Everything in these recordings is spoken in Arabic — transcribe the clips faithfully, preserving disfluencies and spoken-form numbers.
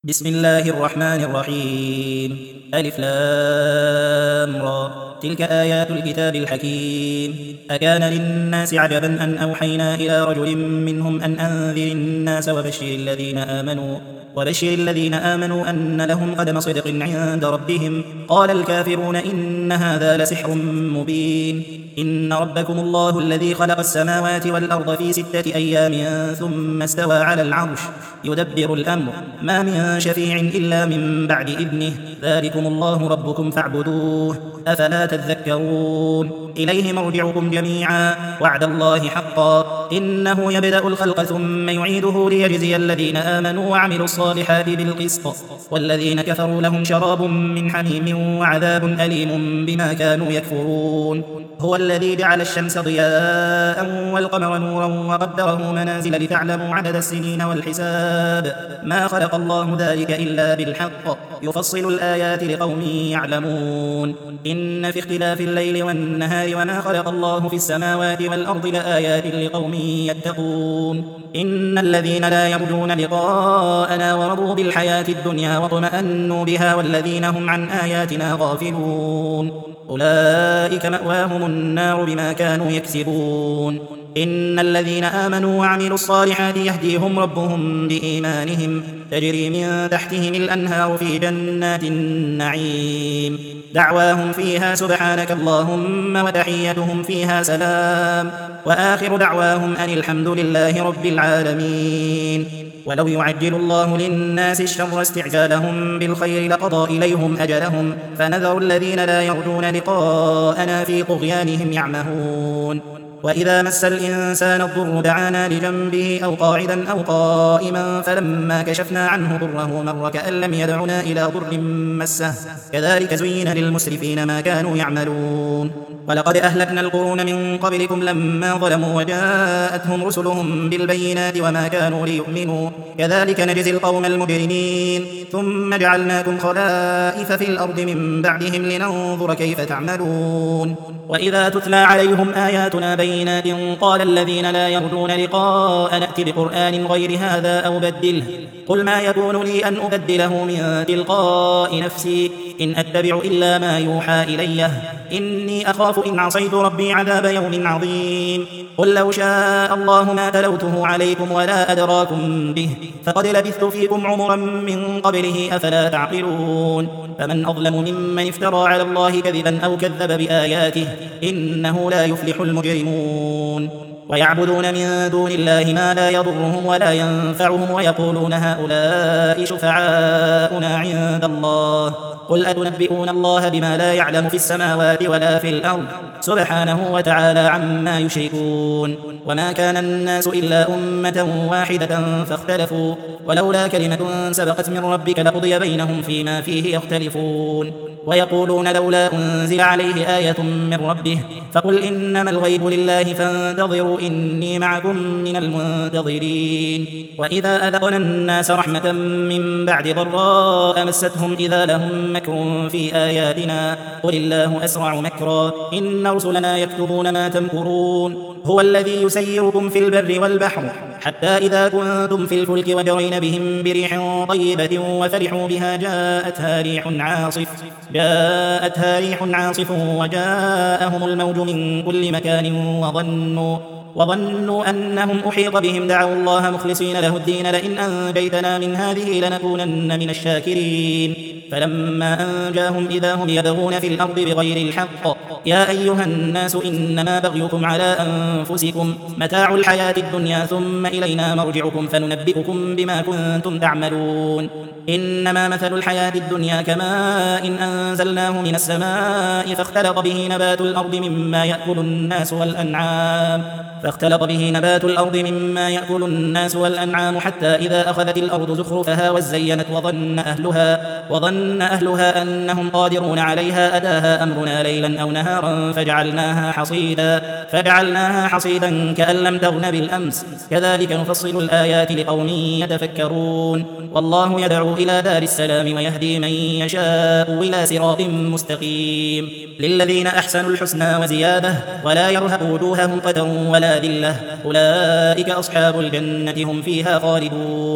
بسم الله الرحمن الرحيم. ألف لام را. تلك آيات الكتاب الحكيم. أكان للناس عجبا أن أوحينا إلى رجل منهم أن أنذر الناس وبشر الذين آمنوا وبشر الذين آمنوا أن لهم قدم صدق عند ربهم. قال الكافرون إن هذا لسحر مبين. إن ربكم الله الذي خلق السماوات والأرض في ستة أيام ثم استوى على العرش يدبر الأمر ما من شفيع إلا من بعد إذنه ذلكم الله ربكم فاعبدوه أفلا تذكرون. إليه مرجعكم جميعا وعد الله حقا إنه يبدأ الخلق ثم يعيده ليجزي الذين آمنوا وعملوا الصالحات بالقسط والذين كفروا لهم شراب من حميم وعذاب أليم بما كانوا يكفرون. هو الذي جعل الشمس ضياء والقمر نورا وقدره منازل لتعلموا عدد السنين والحساب ما خلق الله ذلك إلا بالحق يفصل الآيات لقوم يعلمون. إن في اختلاف الليل والنهار وما خلق الله في السماوات والأرض لآيات لقوم يتقون. إن الذين لا يرجون لقاءنا ورضوا بالحياة الدنيا واطمأنوا بها والذين هم عن آياتنا غافلون أولئك مأواهم النار بما كانوا يكسبون. إن الذين آمنوا وعملوا الصالحات يهديهم ربهم بإيمانهم تجري من تحتهم الأنهار في جنات النعيم دعواهم فيها سبحانك اللهم وتحيتهم فيها سلام وآخر دعواهم أن الحمد لله رب العالمين. ولو يعجل الله للناس الشر استعجالهم بالخير لقضى إليهم أجلهم فنذر الذين لا يرجون لقاءنا في طغيانهم يعمهون. وإذا مس الإنسان الضر دعانا لجنبه أو قاعدا أو قائما فلما كشفنا عنه ضره مر كأن لم يدعنا إلى ضر مسه كذلك زين للمسرفين ما كانوا يعملون. ولقد أهلكنا القرون من قبلكم لما ظلموا وجاءتهم رسلهم بالبينات وما كانوا ليؤمنوا كذلك نجزي القوم المجرمين. ثم جعلناكم خلائف في الأرض من بعدهم لننظر كيف تعملون. وإذا تتلى عليهم آياتنا بينات قال الذين لا يرجون لقاء نأت بقرآن غير هذا أو بدله قل ما يكون لي أن أبدله من تلقاء نفسي إن أتبع إلا ما يوحى إليه إني أخاف إن عصيت ربي عذاب يوم عظيم. قل لو شاء الله ما تلوته عليكم ولا أدراكم به فقد لبثت فيكم عمرا من قبله أفلا تعقلون. فمن أظلم ممن افترى على الله كذبا أو كذب بآياته إنه لا يفلح المجرمون. ويعبدون من دون الله ما لا يضرهم ولا ينفعهم ويقولون هؤلاء شفعاؤنا عند الله قل أتنبئون الله بما لا يعلم في السماوات ولا في الأرض سبحانه وتعالى عما يشركون. وما كان الناس إلا أمة واحدة فاختلفوا ولولا كلمة سبقت من ربك لقضي بينهم فيما فيه يختلفون. ويقولون لولا أنزل عليه آية من ربه فقل إنما الغيب لله فانتظروا إني معكم من المنتظرين. وإذا أذقنا الناس رحمة من بعد ضراء مستهم إذا لهم مكر في آياتنا قل الله أسرع مكرا إن رسلنا يكتبون ما تمكرون. هو الذي يسيركم في البر والبحر حتى إذا كنتم في الفلك وجرين بهم بريح طيبة وفرحوا بها جاءتها ريح عاصف جاءتها ريح عاصف وجاءهم الموج من كل مكان وظنوا وظنوا أنهم أحيط بهم دعوا الله مخلصين له الدين لئن أنجيتنا من هذه لنكونن من الشاكرين. فلما أنجاهم إذا هم يبغون في الأرض بغير الحق يا أيها الناس إنما بغيكم على أنفسكم متاع الحياة الدنيا ثم إلينا مرجعكم فننبئكم بما كنتم تعملون. إنما مثل الحياة الدنيا كماء إن أنزلناه من السماء فاختلط به نبات الأرض مما يأكل الناس والأنعام فاختلط به نبات الأرض مما يأكل الناس والأنعام حتى إذا أخذت الأرض زخرفها وزينت وظن أهلها وظن أهلها أنهم قادرون عليها أتاها أمرنا ليلا أو نهارا فجعلناها حصيدا فجعلناها حصيدا كأن لم تغن بالأمس كذلك نفصل الآيات لقوم يتفكرون. والله يدعو إلى دار السلام ويهدي من يشاء إلى صراط مستقيم. للذين أحسنوا الحسنى وزيادة ولا يرهق وجوههم قتر ولا ذلة أولئك أصحاب الجنة هم فيها خالدون.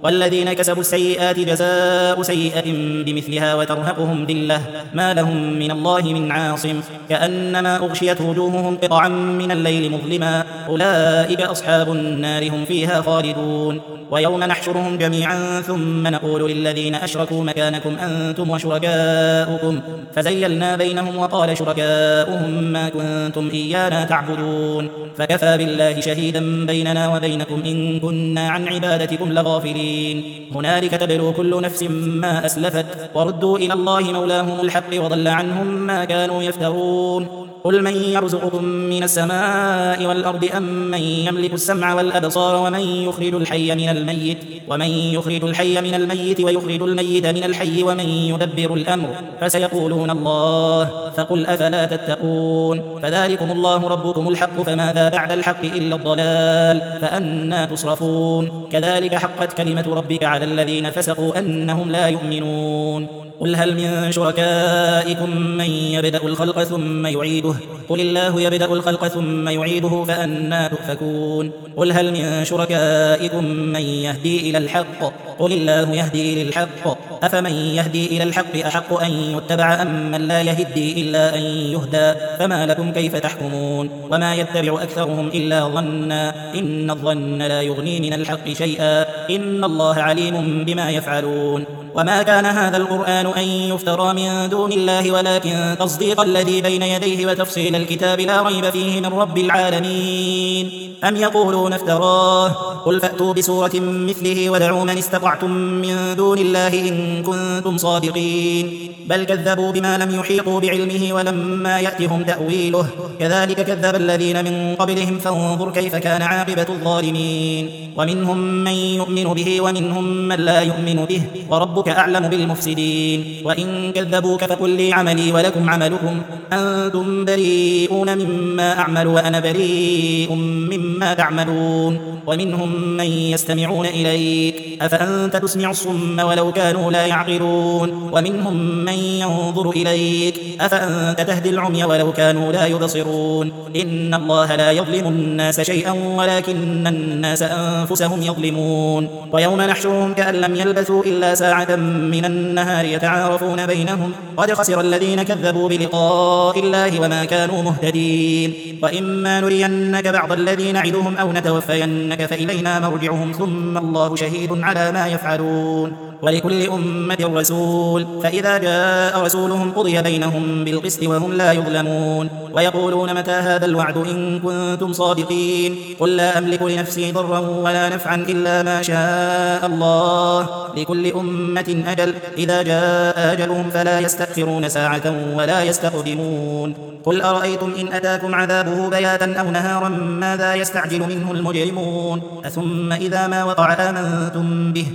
والذين كسبوا السيئات جزاء سيئة بمثلها وترهقهم ذلة ما لهم من الله من عاصم كأنما أغشيت وجوههم قطعا من الليل مظلما أولئك أصحاب النار هم فيها خالدون ويوم نحشرهم جميعا ثم نقول للذين أشركوا مكانكم أنتم وشركاؤكم فزيلنا بينهم وقال شركاؤهم ما كنتم إيانا تعبدون فكفى بالله شهيدا بيننا وبينكم إن كنا عن عبادتكم لغافلين هنالك تبلو كل نفس ما أسلفت وردوا إلى الله مولاهم الحق وضل عنهم ما كانوا يفترون قل من يرزقكم من السماء والأرض أم من يملك السمع والأبصار ومن يخرج الحي من الميت ومن يخرج الحي من الميت ويخرج الميت من الحي ومن يدبر الأمر فسيقولون الله فقل أفلا تتقون فذلكم الله ربكم الحق فماذا بعد الحق إلا الضلال فأنى تصرفون كذلك حقت كلمة ربك على الذين فسقوا أنهم لا يؤمنون قل هل من شركائكم من يبدأ الخلق ثم يعيده قل الله يبدأ الخلق ثم يعيده فأنى تؤفكون قل هل من شركائكم من يهدي إلى الحق قل الله يهدي للحق أفمن يهدي إلى الحق أحق أن يتبع أم من لا يهدي إلا أن يهدى فما لكم كيف تحكمون وما يتبع أكثرهم إلا ظنا إن الظن لا يغني من الحق شيئا إن الله عليم بما يفعلون وما كان هذا القرآن أن يفترى من دون الله ولكن تصديق الذي بين يديه وتفصيل الكتاب لا ريب فيه من رب العالمين أم يقولون افتراه قل فأتوا بسورة مثله ودعوا من استطعتم من دون الله إن كنتم صادقين بل كذبوا بما لم يحيطوا بعلمه ولما يأتهم تأويله كذلك كذب الذين من قبلهم فانظر كيف كان عاقبة الظالمين ومنهم من يؤمن به ومنهم من لا يؤمن به وربك أعلم بالمفسدين وإن كذبوك فقل لي عملي ولكم عملكم أنتم بريئون مما أعمل وأنا بريء مما تعملون ومنهم من يستمعون إليك أفأنت تسمع الصم ولو كانوا لا يعقلون ومنهم من ينظر إليك أفأنت تهدي العمي ولو كانوا لا يبصرون إن الله لا يظلم الناس شيئا ولكن الناس أنفسهم يظلمون ويوم نحشرهم كأن لم يلبثوا إلا ساعة من النهار يتعارفون بينهم قد خسر الذين كذبوا بلقاء الله وما كانوا مهتدين وإما نرينك بعض الذين نعدهم أو نتوفينك فإلينا مرجعهم ثم الله شهيد على ما يفعلون ولكل أمة رسول فإذا جاء رسولهم قضي بينهم بالقسط وهم لا يظلمون ويقولون متى هذا الوعد إن كنتم صادقين قل لا أملك لنفسي ضرا ولا نفعا إلا ما شاء الله لكل أمة أجل إذا جاء أجلهم فلا يستأخرون ساعة ولا يستقدمون قل أرأيتم إن أتاكم عذابه بياتا أو نهارا ماذا يستعجل منه المجرمون أثم إذا ما وقع آمنتم به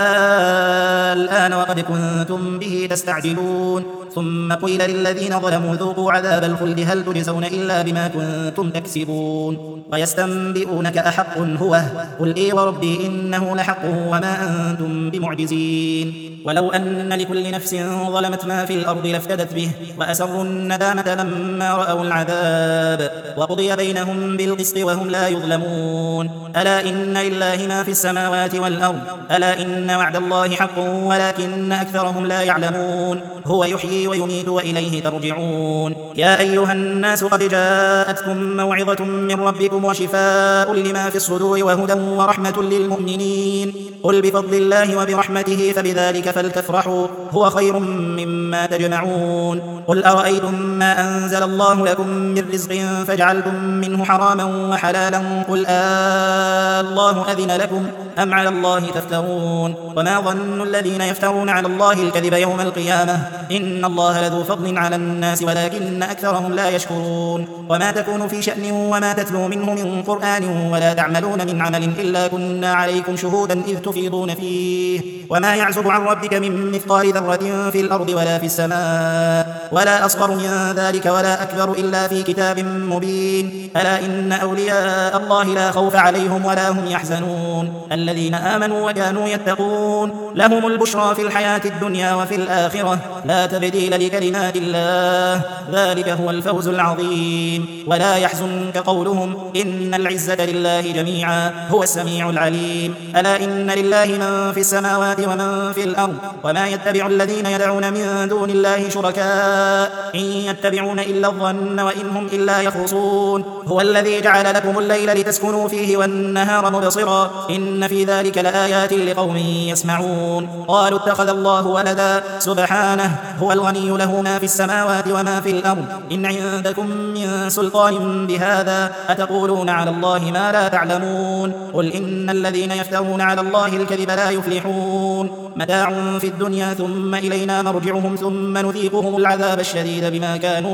الآن وقد كنتم به تستعجلون ثم قيل للذين ظلموا ذوقوا عذاب الخلد هل تجزون إلا بما كنتم تكسبون ويستنبئونك أحق هو قل إي وربي إنه لحق وما أنتم بمعجزين ولو أن لكل نفس ظلمت ما في الأرض لافتدت به وأسروا الندامة لما رأوا العذاب وقضي بينهم بالقسط وهم لا يظلمون ألا إن لله ما في السماوات والأرض ألا إن وعد الله حق ولكن أكثرهم لا يعلمون هو يحيي ويميت وإليه ترجعون يا أيها الناس قد جاءتكم موعظة من ربكم وشفاء لما في الصدور وهدى ورحمة للمؤمنين قل بفضل الله وبرحمته فبذلك فلتفرحوا هو خير مما تجمعون قل أرأيتم ما أنزل الله لكم من رزق فجعلتم منه حراما وحلالا قل آه الله أذن لكم أم على الله تفترون وما ظن الذين يفترون على الله الكذب يوم القيامة إن الله لذو فضل على الناس ولكن أكثرهم لا يشكرون وما تكون في شأن وما تتلو منه من قرآن ولا تعملون من عمل إلا كنا عليكم شهودا إذ تفيضون فيه وما يعزب عن ربك من مثقال ذرة في الأرض ولا في السماء ولا أصغر من ذلك ولا أكبر إلا في كتاب مبين ألا إن أولياء الله لا خوف عليهم ولا هم يحزنون الذين آمنوا وكانوا يتقون لهم البشرى في الحياة الدنيا وفي الآخرة لا تبديل تبديل لكلمات الله، ذلك هو الفوز العظيم. ولا يحزنك قولهم إن العزة لله جميعا هو السميع العليم. ألا إن لله من في السماوات ومن في الأرض، وما يتبع الذين يدعون من دون الله شركاء إن يتبعون إلا الظن وإن هم إلا يخرصون. هو الذي جعل لكم الليل لتسكنوا فيه والنهار مبصرا إن في ذلك لآيات لقوم يسمعون. قالوا اتخذ الله ولدا سبحانه، هو الغني له ما في السماوات وما في الأرض، إن عندكم من سلطان بهذا أتقولون على الله ما لا تعلمون. قل إن الذين يفترون على الله الكذب لا يفلحون. متاع في الدنيا ثم إلينا مرجعهم ثم نذيقهم العذاب الشديد بما كانوا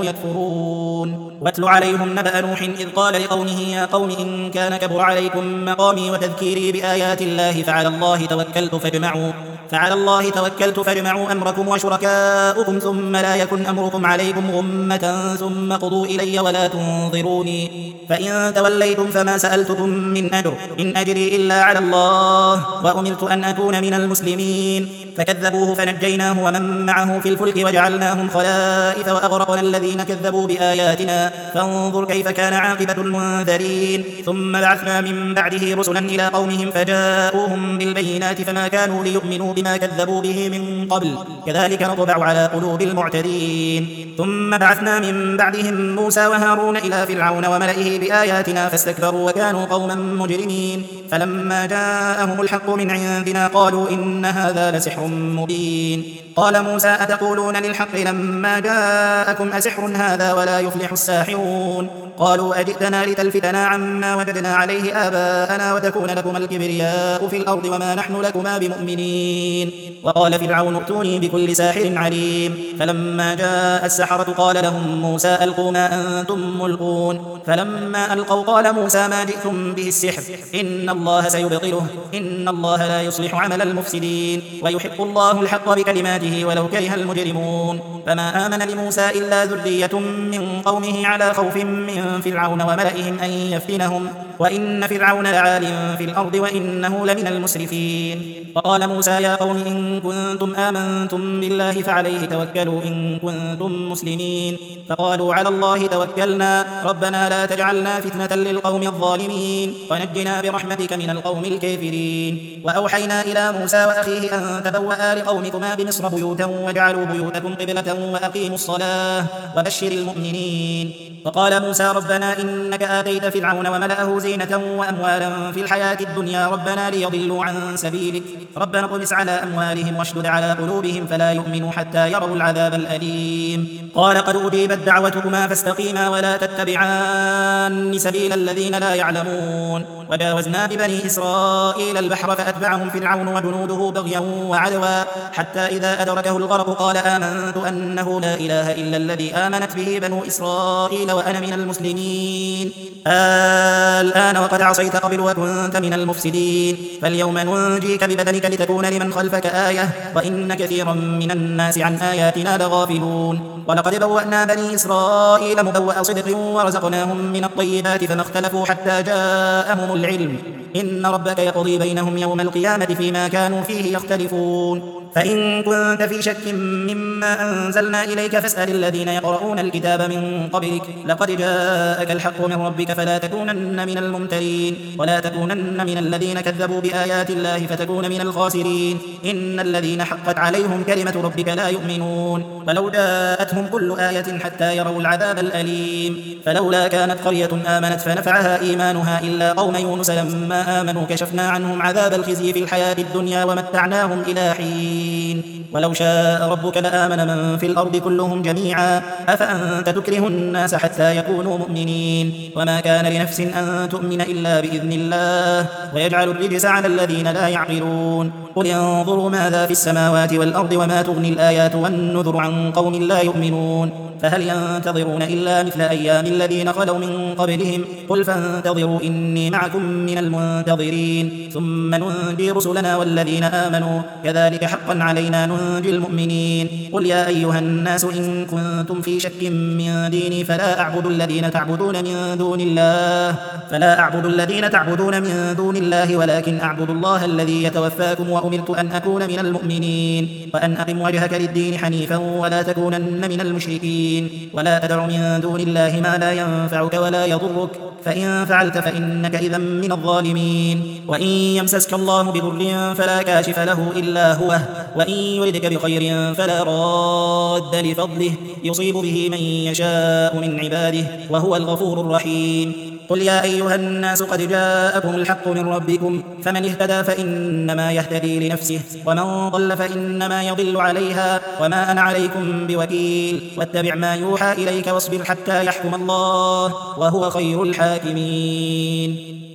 يكفرون. واتل عليهم نبأ نوح إذ قال لقومه يا قوم إن كان كبر عليكم مقامي وتذكيري بآيات الله فعلى الله توكلت فاجمعوا فعلى الله توكلت فاجمعوا أمركم وشركاؤكم ثم لا يكن أمركم عليكم غمة ثم قضوا إلي ولا تنظروني. فإن توليتم فما سألتكم من أجر إن أجري إلا على الله وأمرت أن أكون من المسلمين. فكذبوه فنجيناه ومن معه في الفلك وجعلناهم خلائف وأغرقنا الذين كذبوا بآياتنا فانظر كيف كان عاقبة المنذرين. ثم بعثنا من بعده رسلا إلى قومهم فجاءوهم بالبينات فما كانوا ليؤمنوا بما كذبوا به من قبل كذلك نطبع على قلوب المعتدين. ثم بعثنا من بعدهم موسى وهارون إلى فرعون وملئه بآياتنا فاستكبروا وكانوا قوما مجرمين. فلما جاءهم الحق من عندنا قالوا إن هذا لسحر مبين. قال موسى أتقولون للحق لما جاءكم أسحر هذا ولا يفلح الساحرون. قالوا أجئتنا لتلفتنا عما وجدنا عليه آباءنا وتكون لكما الكبرياء في الأرض وما نحن لكما بمؤمنين. وقال فرعون ائتوني بكل ساحر عليم. فلما جاء السحرة قال لهم موسى ألقوا ما أنتم ملقون. فلما ألقوا قال موسى ما جئتم به السحر إن الله سيبطله إن الله لا يصلح عمل المفسدين ويحق الله الحق بكلماته ولو كره المجرمون. فما آمن لموسى إلا ذرية من قومه على خوف من فرعون وملئهم أن يفتنهم وإن فرعون لعال في الأرض وإنه لمن المسرفين. وقال موسى يا قوم إن كنتم آمنتم بالله فعليه توكلوا إن كنتم مسلمين. فقالوا على الله توكلنا ربنا لا تجعلنا فتنة للقوم الظالمين ونجنا برحمتك من القوم الكافرين. وأوحينا إلى موسى وأخيه أن تبوأ لقومكما بمصر بيوتا وجعلوا بيوتكم قبلة وأقيموا الصلاة وبشر المؤمنين. فقال موسى ربنا إنك آتيت فرعون وملأه زينة وأموالا في الحياة الدنيا ربنا ليضلوا عن سبيلك ربنا اطمس على أموالهم واشدد على قلوبهم فلا يؤمنوا حتى يروا العذاب الأليم. قال قد أجيبت دعوتكما فاستقيما ولا تتبعان سبيل الذين لا يعلمون. وجاوزنا ببني إسرائيل البحر فأتبعهم فرعون وجنوده بغيا وعدوا حتى إذا أدركه الغرق قال آمنت أنه لا إله إلا الذي آمنت به بنو إسرائيل وأنا من المسلمين. الآن وقد عصيت قبل وكنت من المفسدين فاليوم ننجيك ببدنك لتكون لمن خلفك آية وإن كثيرا من الناس عن آياتنا لغافلون. ولقد بوأنا بني إسرائيل مبوأ صدق ورزقناهم من الطيبات فما اختلفوا حتى جاءهم العلم إن ربك يقضي بينهم يوم القيامة فيما كانوا فيه يختلفون. فإن كنت في شك مما أنزلنا إليك فاسأل الذين يقرؤون الكتاب من قبلك لقد جاءك الحق من ربك فلا تكونن من الممترين ولا تكونن من الذين كذبوا بآيات الله فتكون من الخاسرين. إن الذين حقت عليهم كلمة ربك لا يؤمنون ولو جاءتهم كل آية حتى يروا العذاب الأليم. فلولا كانت قرية آمنت فنفعها إيمانها إلا قوم يونس لما آمنوا كشفنا عنهم عذاب الخزي في الحياة الدنيا ومتعناهم إلى حين. ولو شاء ربك لآمن من في الأرض كلهم جميعا أفأنت تكره الناس حتى يكونوا مؤمنين وما كان لنفس أن تؤمن إلا بإذن الله ويجعل الرجس على الذين لا يعقلون. قل انظروا ماذا في السماوات والأرض وما تغني الآيات والنذر عن قوم لا يؤمنون فهل ينتظرون إلا مثل أيام الذين خلوا من قبلهم قل فانتظروا إني معكم من المنتظرين ثم ننجي رسلنا والذين آمنوا كذلك حقا علينا ينجي المؤمنين. قل يا أيها الناس إن كنتم في شك من ديني فلا أعبد الذين تعبدون من دون الله فلا أعبد الذين تعبدون من دون الله ولكن أعبد الله الذي يتوفاكم وأمرت أن أكون من المؤمنين وأن أقم وجهك للدين حنيفا ولا تكونن من المشركين ولا تدع من دون الله ما لا ينفعك ولا يضرك فإن فعلت فإنك إذا من الظالمين. وإن يمسسك الله بضر فلا كاشف له إلا هو وإن يردك بخير فلا راد لفضله يصيب به من يشاء من عباده وهو الغفور الرحيم. قل يا أيها الناس قد جاءكم الحق من ربكم فمن اهتدى فإنما يهتدي لنفسه ومن ضل فإنما يضل عليها وما أنا عليكم بوكيل. واتبع ما يوحى إليك واصبر حتى يحكم الله وهو خير الحاكمين.